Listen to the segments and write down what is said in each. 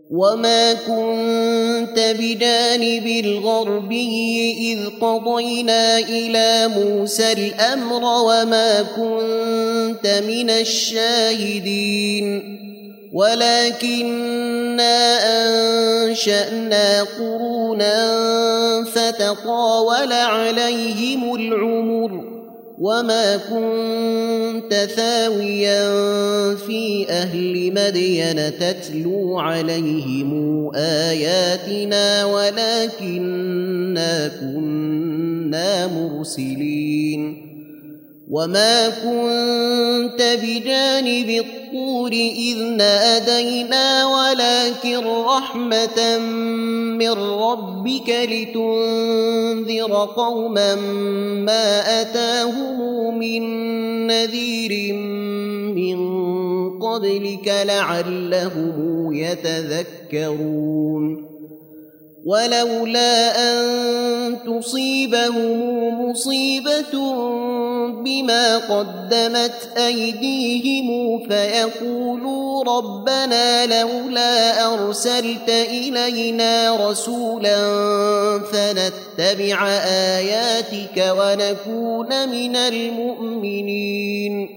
وما كنت بجانب الغربي إذ قضينا إلى موسى الأمر وما كنت من الشاهدين ولكننا أنشأنا قرونا فتطاول عليهم العمر وما كنت ثاويا في أهل مدين تتلو عليهم آياتنا ولكننا كنا مرسلين وما كنت بجانب الطور إذ نادينا ولكن رحمة من ربك لتنذر قوما ما أتاهم من نذير من قبلك لعلهم يتذكرون ولولا أن تصيبهم مصيبة بما قدمت أيديهم فيقولوا ربنا لولا أرسلت إلينا رسولا فنتبع آياتك ونكون من المؤمنين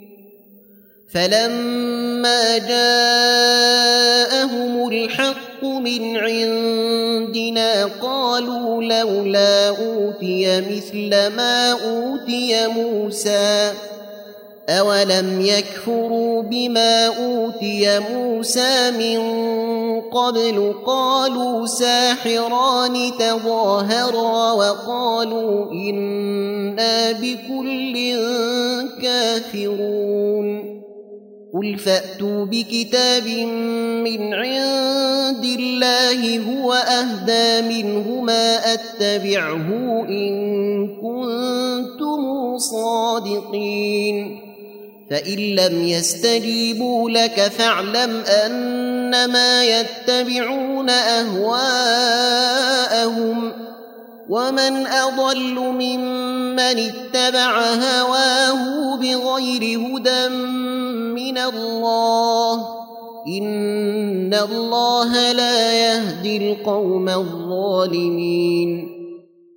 فلما جاءهم الحق من عندنا قالوا لولا أوتي مثل ما أوتي موسى أولم يكفروا بما أوتي موسى من قبل قالوا ساحران تظاهرا وقالوا إنا بكل كافرون قل فأتوا بكتاب من عند الله هو أهدى منهما أتبعه إن كنتم صادقين فإن لم يستجيبوا لك فاعلم أنما يتبعون أهواءهم ومن أضل ممن اتبع هواه بغير هدى من الله إن الله لا يهدي القوم الظالمين